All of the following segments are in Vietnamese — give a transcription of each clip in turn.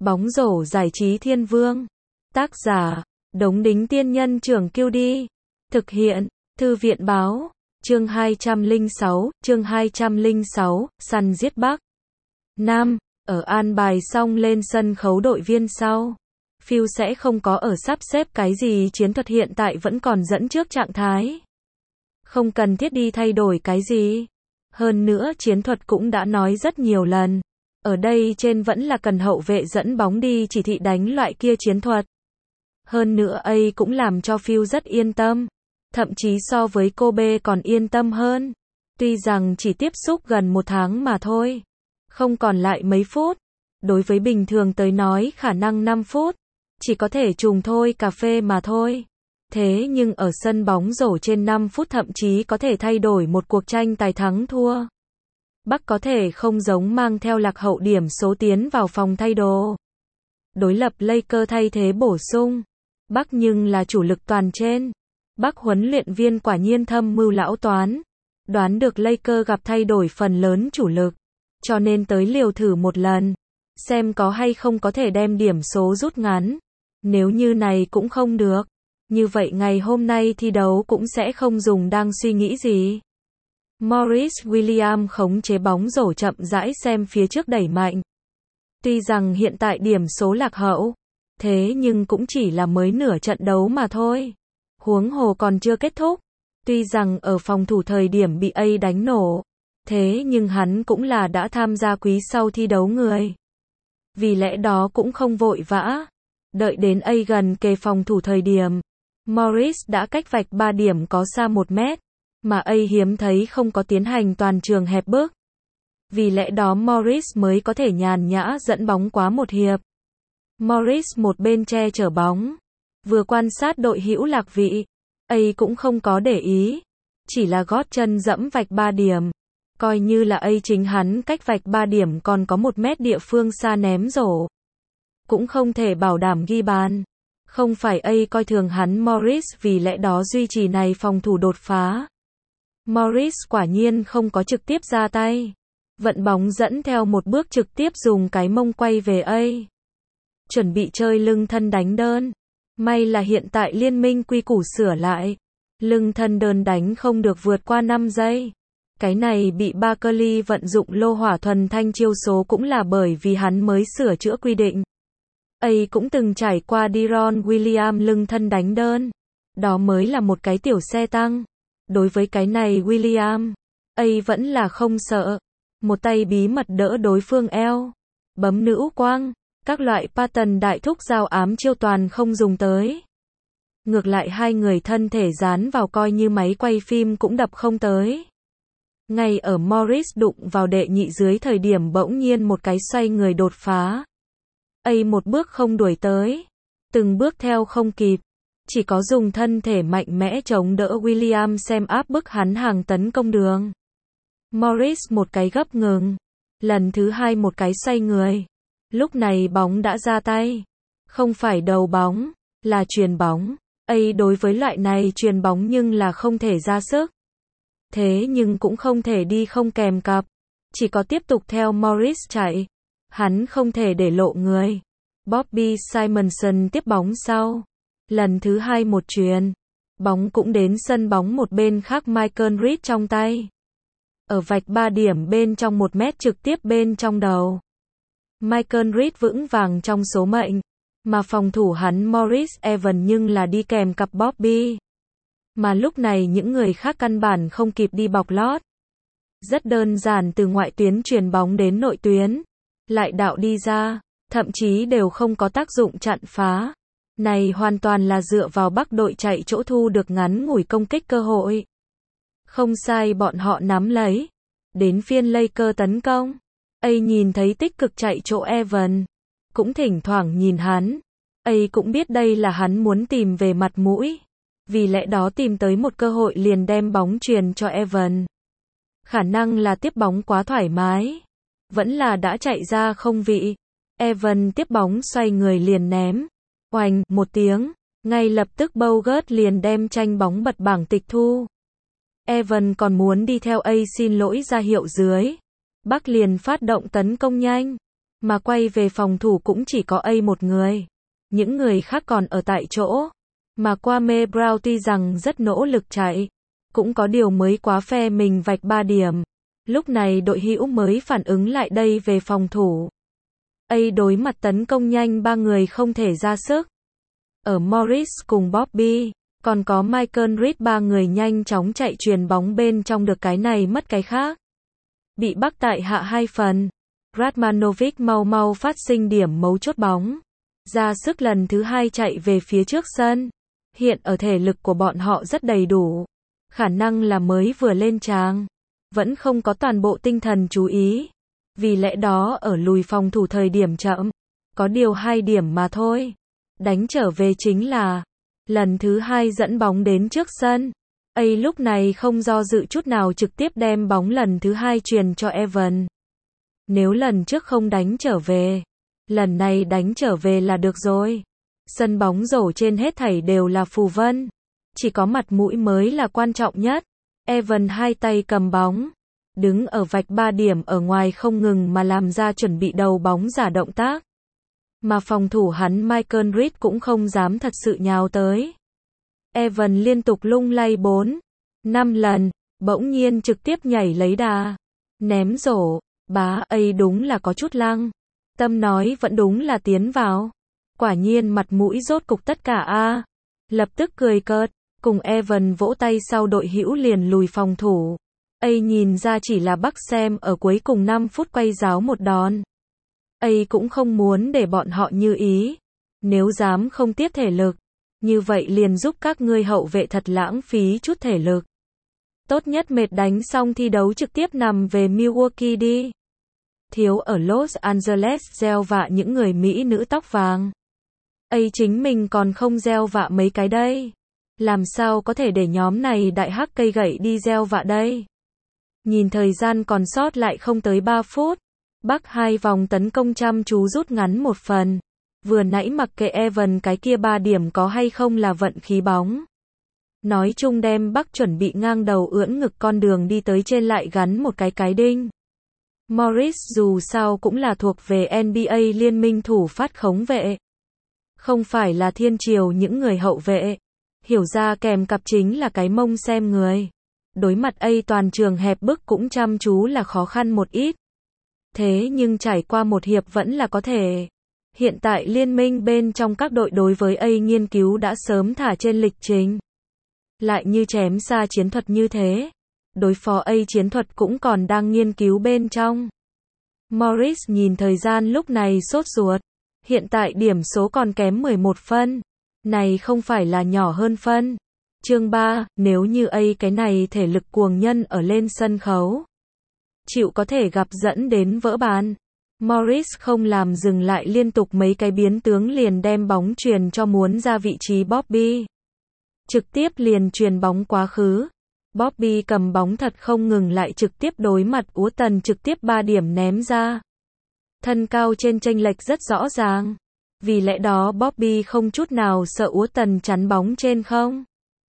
Bóng rổ giải trí thiên vương. Tác giả, Đống Đính Tiên Nhân Trưởng Kiêu Đi. Thực hiện, Thư viện Báo. Chương 206, săn giết Bắc Nam. Ở an bài xong lên sân khấu đội viên sau, Phil sẽ không có ở sắp xếp cái gì, chiến thuật hiện tại vẫn còn dẫn trước trạng thái. Không cần thiết đi thay đổi cái gì. Hơn nữa chiến thuật cũng đã nói rất nhiều lần. Ở đây trên vẫn là cần hậu vệ dẫn bóng đi chỉ thị đánh loại kia chiến thuật. Hơn nữa ấy cũng làm cho Phil rất yên tâm. Thậm chí so với Kobe còn yên tâm hơn. Tuy rằng chỉ tiếp xúc gần 1 tháng mà thôi. Không còn lại mấy phút. Đối với bình thường tới nói khả năng 5 phút. Chỉ có thể trùng thôi cà phê mà thôi. Thế nhưng ở sân bóng rổ trên 5 phút thậm chí có thể thay đổi một cuộc tranh tài thắng thua. Bắc có thể không giống mang theo lạc hậu điểm số tiến vào phòng thay đồ. Đối lập Lakers thay thế bổ sung. Bắc nhưng là chủ lực toàn trên. Bắc huấn luyện viên quả nhiên thâm mưu lão toán. Đoán được Lakers gặp thay đổi phần lớn chủ lực. Cho nên tới liều thử một lần. Xem có hay không có thể đem điểm số rút ngắn. Nếu như này cũng không được. Như vậy ngày hôm nay thi đấu cũng sẽ không dùng đang suy nghĩ gì. Morris Williams khống chế bóng rổ chậm rãi xem phía trước đẩy mạnh. Tuy rằng hiện tại điểm số lạc hậu. Thế nhưng cũng chỉ là mới nửa trận đấu mà thôi. Huống hồ còn chưa kết thúc. Tuy rằng ở phòng thủ thời điểm bị A đánh nổ. Thế nhưng hắn cũng là đã tham gia quý sau thi đấu người. Vì lẽ đó cũng không vội vã. Đợi đến A gần kề phòng thủ thời điểm. Morris đã cách vạch 3 điểm có xa 1 mét. Mà A hiếm thấy không có tiến hành toàn trường hẹp bước. Vì lẽ đó Morris mới có thể nhàn nhã dẫn bóng quá một hiệp. Morris một bên che chở bóng. Vừa quan sát đội hữu lạc vị. A cũng không có để ý. Chỉ là gót chân dẫm vạch 3 điểm. Coi như là A chính hắn cách vạch 3 điểm còn có 1 mét địa phương xa ném rổ. Cũng không thể bảo đảm ghi bàn. Không phải A coi thường hắn Morris vì lẽ đó duy trì này phòng thủ đột phá. Morris quả nhiên không có trực tiếp ra tay. Vận bóng dẫn theo một bước trực tiếp dùng cái mông quay về A. Chuẩn bị chơi lưng thân đánh đơn. May là hiện tại liên minh quy củ sửa lại. Lưng thân đơn đánh không được vượt qua 5 giây. Cái này bị Barkley vận dụng lô hỏa thuần thanh chiêu số cũng là bởi vì hắn mới sửa chữa quy định. A cũng từng trải qua Deron Williams lưng thân đánh đơn. Đó mới là một cái tiểu xe tăng. Đối với cái này Williams, A vẫn là không sợ. Một tay bí mật đỡ đối phương eo. Bấm nữ quang. Các loại pattern đại thúc giao ám chiêu toàn không dùng tới. Ngược lại hai người thân thể dán vào coi như máy quay phim cũng đập không tới. Ngay ở Morris đụng vào đệ nhị dưới thời điểm bỗng nhiên một cái xoay người đột phá. A một bước không đuổi tới. Từng bước theo không kịp. Chỉ có dùng thân thể mạnh mẽ chống đỡ Williams xem áp bức hắn hàng tấn công đường. Morris một cái gấp ngừng. Lần thứ hai một cái xoay người. Lúc này bóng đã ra tay. Không phải đầu bóng, là chuyền bóng. A đối với loại này chuyền bóng nhưng là không thể ra sức. Thế nhưng cũng không thể đi không kèm cặp. Chỉ có tiếp tục theo Morris chạy. Hắn không thể để lộ người. Bobby Simonson tiếp bóng sau. Lần thứ hai một chuyền. Bóng cũng đến sân bóng một bên khác Michael Reed trong tay. Ở vạch 3 điểm bên trong 1 mét trực tiếp bên trong đầu. Michael Reed vững vàng trong số mệnh. Mà phòng thủ hắn Morris Evans nhưng là đi kèm cặp Bobby. Mà lúc này những người khác căn bản không kịp đi bọc lót. Rất đơn giản từ ngoại tuyến chuyền bóng đến nội tuyến. Lại đạo đi ra. Thậm chí đều không có tác dụng chặn phá. Này hoàn toàn là dựa vào Bắc đội chạy chỗ thu được ngắn ngủi công kích cơ hội. Không sai bọn họ nắm lấy. Đến phiên Lakers tấn công. A nhìn thấy tích cực chạy chỗ Evans. Cũng thỉnh thoảng nhìn hắn. A cũng biết đây là hắn muốn tìm về mặt mũi. Vì lẽ đó tìm tới một cơ hội liền đem bóng truyền cho Evans. Khả năng là tiếp bóng quá thoải mái. Vẫn là đã chạy ra không vị. Evans tiếp bóng xoay người liền ném. Oành, một tiếng. Ngay lập tức Bogut liền đem tranh bóng bật bảng tịch thu. Evans còn muốn đi theo A xin lỗi ra hiệu dưới. Bắc liền phát động tấn công nhanh. Mà quay về phòng thủ cũng chỉ có A một người. Những người khác còn ở tại chỗ. Mà Kwame Brown tuy rằng rất nỗ lực chạy, cũng có điều mới quá phe mình vạch 3 điểm. Lúc này đội hữu mới phản ứng lại đây về phòng thủ. A đối mặt tấn công nhanh 3 người không thể ra sức. Ở Morris cùng Bobby, còn có Michael Reed 3 người nhanh chóng chạy chuyền bóng bên trong được cái này mất cái khác. Bị bắt tại hạ 2 phần. Radmanovic mau mau phát sinh điểm mấu chốt bóng. Ra sức lần thứ 2 chạy về phía trước sân. Hiện ở thể lực của bọn họ rất đầy đủ. Khả năng là mới vừa lên tràng. Vẫn không có toàn bộ tinh thần chú ý. Vì lẽ đó ở lùi phòng thủ thời điểm chậm. Có điều 2 điểm mà thôi. Đánh trở về chính là lần thứ 2 dẫn bóng đến trước sân. A lúc này không do dự chút nào trực tiếp đem bóng lần thứ 2 truyền cho Evan. Nếu lần trước không đánh trở về, lần này đánh trở về là được rồi. Sân bóng rổ trên hết thảy đều là phù vân. Chỉ có mặt mũi mới là quan trọng nhất. Evan 2 tay cầm bóng. Đứng ở vạch 3 điểm ở ngoài không ngừng mà làm ra chuẩn bị đầu bóng giả động tác. Mà phòng thủ hắn Michael Reed cũng không dám thật sự nhào tới. Evan liên tục lung lay 4-5 lần, bỗng nhiên trực tiếp nhảy lấy đà. Ném rổ, bá A đúng là có chút lăng. Tâm nói vẫn đúng là tiến vào. Quả nhiên mặt mũi rốt cục tất cả A. Lập tức cười cợt, cùng Evan vỗ tay sau đội hữu liền lùi phòng thủ. A nhìn ra chỉ là bắt xem ở cuối cùng 5 phút quay giáo một đòn. A cũng không muốn để bọn họ như ý. Nếu dám không tiếp thể lực, như vậy liền giúp các ngươi hậu vệ thật lãng phí chút thể lực. Tốt nhất mệt đánh xong thi đấu trực tiếp nằm về Milwaukee đi. Thiếu ở Los Angeles gieo vạ những người Mỹ nữ tóc vàng. A chính mình còn không gieo vạ mấy cái đây. Làm sao có thể để nhóm này đại hắc cây gậy đi gieo vạ đây. Nhìn thời gian còn sót lại không tới 3 phút. Bắc 2 vòng tấn công chăm chú rút ngắn một phần. Vừa nãy mặc kệ Evan cái kia 3 điểm có hay không là vận khí bóng. Nói chung đem Bắc chuẩn bị ngang đầu ưỡn ngực con đường đi tới trên lại gắn một cái đinh. Morris dù sao cũng là thuộc về NBA liên minh thủ phát khống vệ. Không phải là thiên triều những người hậu vệ. Hiểu ra kèm cặp chính là cái mông xem người. Đối mặt A toàn trường hẹp bức cũng chăm chú là khó khăn một ít. Thế nhưng trải qua một hiệp vẫn là có thể. Hiện tại liên minh bên trong các đội đối với A nghiên cứu đã sớm thả trên lịch trình. Lại như chém xa chiến thuật như thế. Đối phó A chiến thuật cũng còn đang nghiên cứu bên trong. Morris nhìn thời gian lúc này sốt ruột. Hiện tại điểm số còn kém 11 phân. Này không phải là nhỏ hơn phân. Chương 3, nếu như A cái này thể lực cuồng nhân ở lên sân khấu. Chịu có thể gặp dẫn đến vỡ bàn. Morris không làm dừng lại liên tục mấy cái biến tướng liền đem bóng truyền cho muốn ra vị trí Bobby. Trực tiếp liền truyền bóng quá khứ. Bobby cầm bóng thật không ngừng lại trực tiếp đối mặt Úa Tần trực tiếp 3 điểm ném ra. Thân cao trên chênh lệch rất rõ ràng. Vì lẽ đó Bobby không chút nào sợ Úa Tần chắn bóng trên không.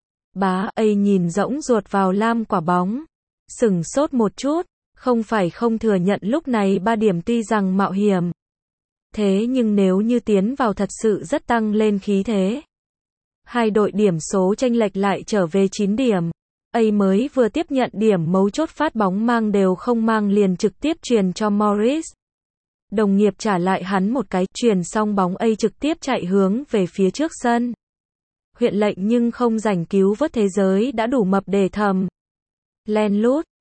Bá A nhìn rỗng ruột vào lam quả bóng. Sửng sốt một chút. Không phải không thừa nhận lúc này 3 điểm tuy rằng mạo hiểm. Thế nhưng nếu như tiến vào thật sự rất tăng lên khí thế. Hai đội điểm số chênh lệch lại trở về 9 điểm. A mới vừa tiếp nhận điểm mấu chốt phát bóng mang đều không mang liền trực tiếp truyền cho Morris. Đồng nghiệp trả lại hắn một cái, truyền xong bóng A trực tiếp chạy hướng về phía trước sân. Huyện lệnh nhưng không rảnh cứu vớt thế giới đã đủ mập để thầm. Len lút.